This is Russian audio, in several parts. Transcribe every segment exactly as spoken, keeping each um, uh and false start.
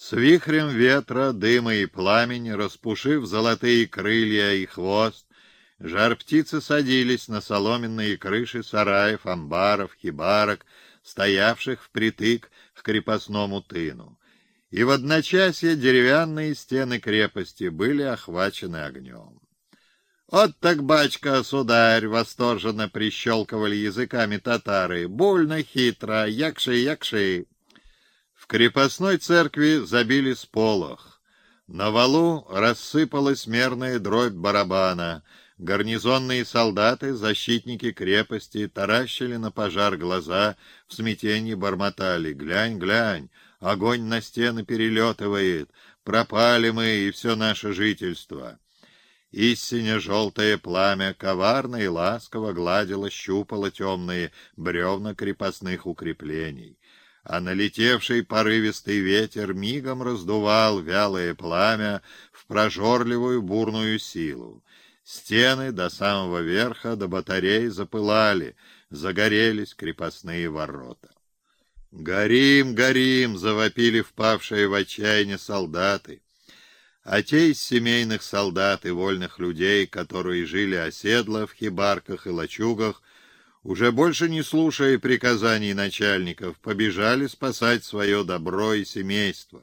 С вихрем ветра, дыма и пламени, распушив золотые крылья и хвост, жар-птицы садились на соломенные крыши сараев, амбаров, хибарок, стоявших впритык к крепостному тыну. И в одночасье деревянные стены крепости были охвачены огнем. «От так, бачка, сударь!» — восторженно прищелкивали языками татары. «Больно хитро! Якши, якши!» В крепостной церкви забили сполох. На валу рассыпалась мерная дробь барабана. Гарнизонные солдаты, защитники крепости, таращили на пожар глаза, в смятении бормотали: «Глянь, глянь, огонь на стены перелетывает, пропали мы и все наше жительство». Истинно желтое пламя коварно и ласково гладило, щупало темные бревна крепостных укреплений, а налетевший порывистый ветер мигом раздувал вялое пламя в прожорливую бурную силу. Стены до самого верха, до батарей запылали, загорелись крепостные ворота. «Горим, горим!» — завопили впавшие в отчаяние солдаты. А те из семейных солдат и вольных людей, которые жили оседло в хибарках и лачугах, уже больше не слушая приказаний начальников, побежали спасать свое добро и семейство.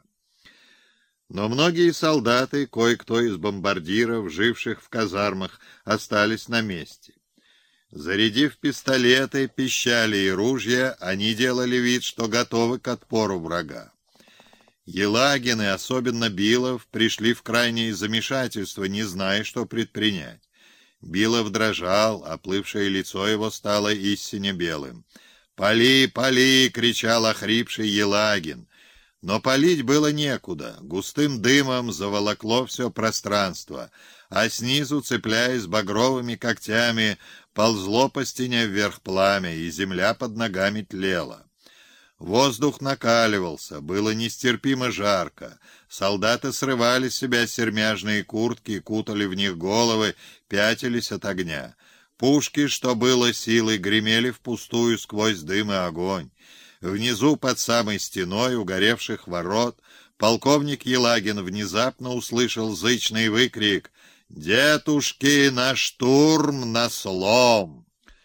Но многие солдаты, кое-кто из бомбардиров, живших в казармах, остались на месте. Зарядив пистолеты, пищали и ружья, они делали вид, что готовы к отпору врага. Елагин и особенно Билов пришли в крайнее замешательство, не зная, что предпринять. Билов дрожал, оплывшее лицо его стало истинно белым. «Пали, пали!» — кричал охрипший Елагин. Но палить было некуда, густым дымом заволокло все пространство, а снизу, цепляясь багровыми когтями, ползло по стене вверх пламя, и земля под ногами тлела. Воздух накаливался, было нестерпимо жарко. Солдаты срывали с себя сермяжные куртки, кутали в них головы, пятились от огня. Пушки, что было силой, гремели впустую сквозь дым и огонь. Внизу, под самой стеной угоревших ворот, полковник Елагин внезапно услышал зычный выкрик: «Детушки, на штурм, на слом!»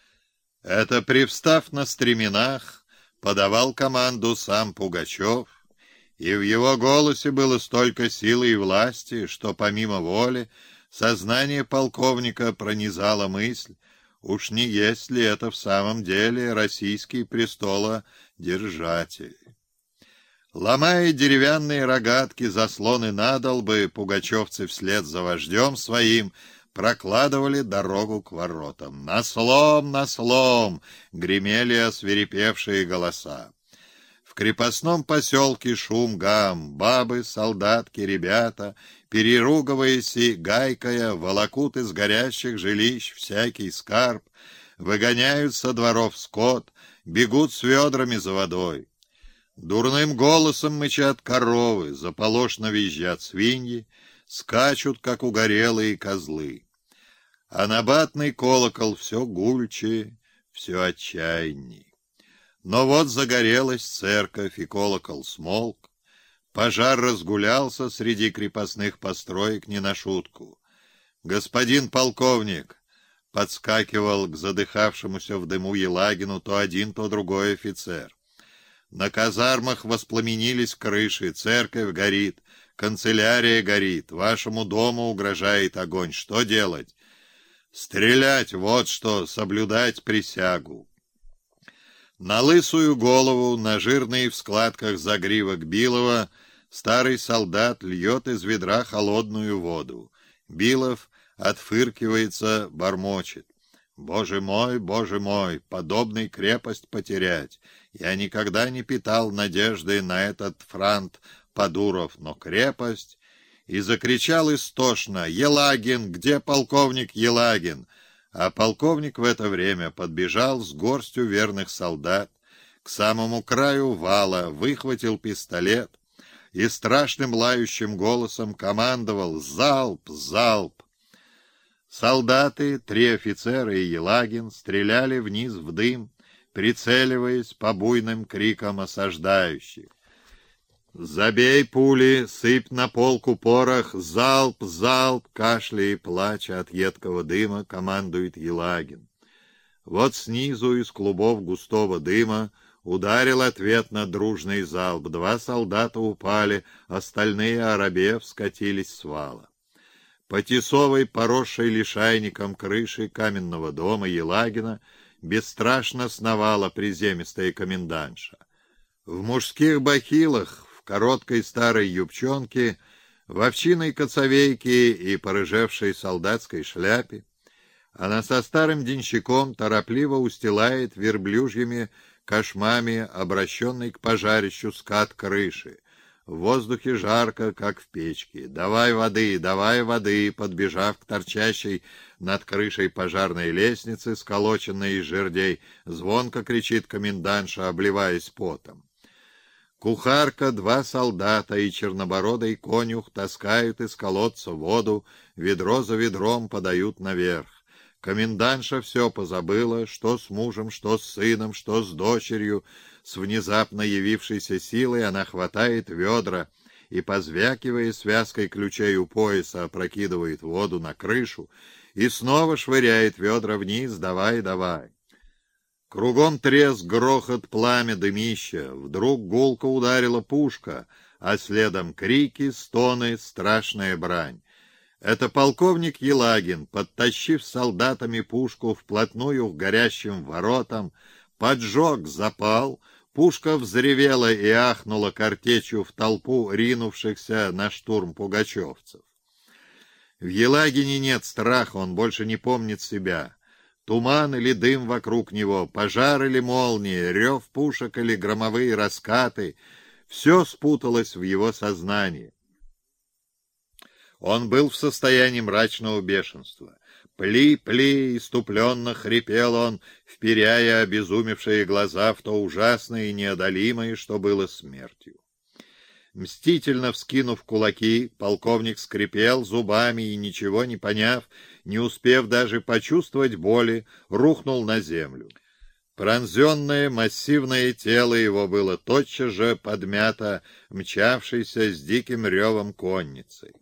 Это, привстав на стременах, подавал команду сам Пугачев, и в его голосе было столько силы и власти, что помимо воли сознание полковника пронизала мысль: уж не есть ли это в самом деле российский престолодержатель? Ломая деревянные рогатки, заслоны надолбы, пугачевцы вслед за вождем своим прокладывали дорогу к воротам. «На слом, на слом!» — гремели освирепевшие голоса. В крепостном поселке шум гам, бабы, солдатки, ребята, переругиваясь и гайкая, волокут из горящих жилищ всякий скарб, выгоняют со дворов скот, бегут с ведрами за водой. Дурным голосом мычат коровы, заполошно визжат свиньи, скачут, как угорелые козлы. А набатный колокол все гульче, все отчаянней. Но вот загорелась церковь, и колокол смолк. Пожар разгулялся среди крепостных построек не на шутку. «Господин полковник!» — подскакивал к задыхавшемуся в дыму Елагину то один, то другой офицер. «На казармах воспламенились крыши, церковь горит, канцелярия горит, вашему дому угрожает огонь. Что делать?» «Стрелять, вот что, соблюдать присягу». На лысую голову, на жирные в складках загривок Билова старый солдат льет из ведра холодную воду. Билов отфыркивается, бормочет: «Боже мой, боже мой, подобной крепость потерять! Я никогда не питал надежды на этот франт Подуров, но крепость...» И закричал истошно: «Елагин! Где полковник Елагин?» А полковник в это время подбежал с горстью верных солдат к самому краю вала, выхватил пистолет и страшным лающим голосом командовал: «Залп! Залп!» Солдаты, три офицера и Елагин стреляли вниз в дым, прицеливаясь по буйным крикам осаждающих. Забей пули, сыпь на полку порох, залп, залп, кашляя и плача от едкого дыма, командует Елагин. Вот снизу из клубов густого дыма ударил ответно дружный залп. Два солдата упали, остальные, оробев, скатились с вала. По тесовой, поросшей лишайником крыши каменного дома Елагина бесстрашно сновала приземистая комендантша. В мужских бахилах, в короткой старой юбчонке, в овчиной коцовейке и порыжевшей солдатской шляпе она со старым денщиком торопливо устилает верблюжьими кошмами обращенный к пожарищу скат крыши. В воздухе жарко, как в печке. «Давай воды, давай воды!» Подбежав к торчащей над крышей пожарной лестницы, сколоченной из жердей, звонко кричит комендантша, обливаясь потом. Кухарка, два солдата и чернобородый конюх таскают из колодца воду, ведро за ведром подают наверх. Комендантша все позабыла, что с мужем, что с сыном, что с дочерью. С внезапно явившейся силой она хватает ведра и, позвякивая связкой ключей у пояса, опрокидывает воду на крышу и снова швыряет ведра вниз. «Давай, давай!» Кругом треск, грохот, пламя, дымища. Вдруг гулко ударила пушка, а следом крики, стоны, страшная брань. Это полковник Елагин, подтащив солдатами пушку вплотную к горящим воротам, поджег запал, пушка взревела и ахнула картечью в толпу ринувшихся на штурм пугачевцев. В Елагине нет страха, он больше не помнит себя. Туман или дым вокруг него, пожар или молнии, рев пушек или громовые раскаты — все спуталось в его сознании. Он был в состоянии мрачного бешенства. «Пли, пли!» — иступленно хрипел он, вперяя обезумевшие глаза в то ужасное и неодолимое, что было смертью. Мстительно вскинув кулаки, полковник скрипел зубами и, ничего не поняв, не успев даже почувствовать боли, рухнул на землю. Пронзенное массивное тело его было тотчас же подмято мчавшейся с диким ревом конницей.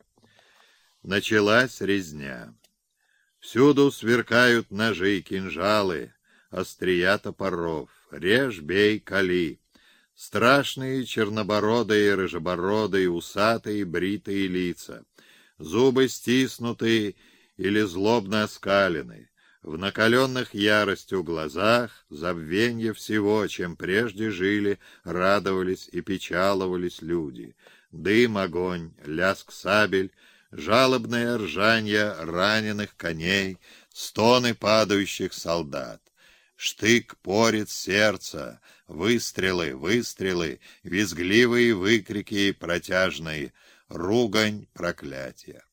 Началась резня. Всюду сверкают ножи и кинжалы, острия топоров. Режь, бей, кали. Страшные чернобородые, рыжебородые, усатые, бритые лица. Зубы стиснутые или злобно оскалены. В накаленных яростью глазах забвенье всего, чем прежде жили, радовались и печаловались люди. Дым, огонь, лязг сабель, жалобное ржанье раненых коней, стоны падающих солдат. Штык порет сердца, выстрелы, выстрелы, визгливые выкрики протяжные, ругань, проклятия.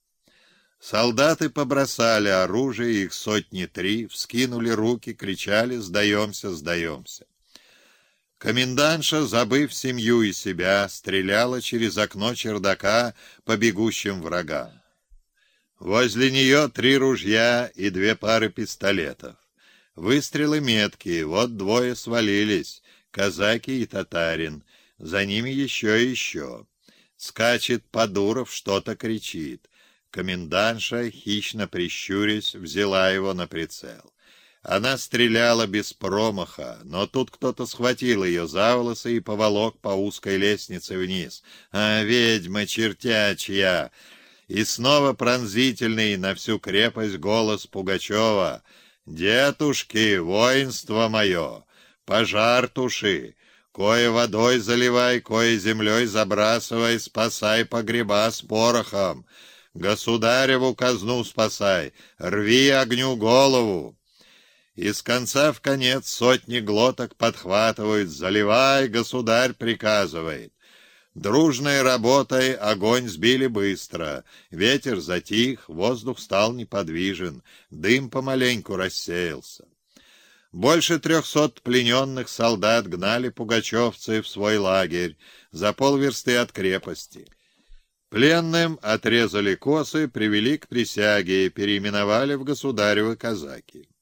Солдаты побросали оружие, их сотни три, вскинули руки, кричали «Сдаемся, сдаемся!». Комендантша, забыв семью и себя, стреляла через окно чердака по бегущим врагам. Возле нее три ружья и две пары пистолетов. Выстрелы меткие, вот двое свалились, казаки и татарин, за ними еще и еще. Скачет Подуров, что-то кричит. Комендантша, хищно прищурясь, взяла его на прицел. Она стреляла без промаха, но тут кто-то схватил ее за волосы и поволок по узкой лестнице вниз. «А, ведьма чертячья!» И снова пронзительный на всю крепость голос Пугачева: «Детушки, воинство мое, пожар туши, кое водой заливай, кое землей забрасывай, спасай погреба с порохом, государеву казну спасай, рви огню голову». И с конца в конец сотни глоток подхватывают: «Заливай, государь приказывает». Дружной работой огонь сбили быстро, ветер затих, воздух стал неподвижен, дым помаленьку рассеялся. Больше трехсот плененных солдат гнали пугачевцы в свой лагерь за полверсты от крепости. Пленным отрезали косы, привели к присяге и переименовали в государевы казаки.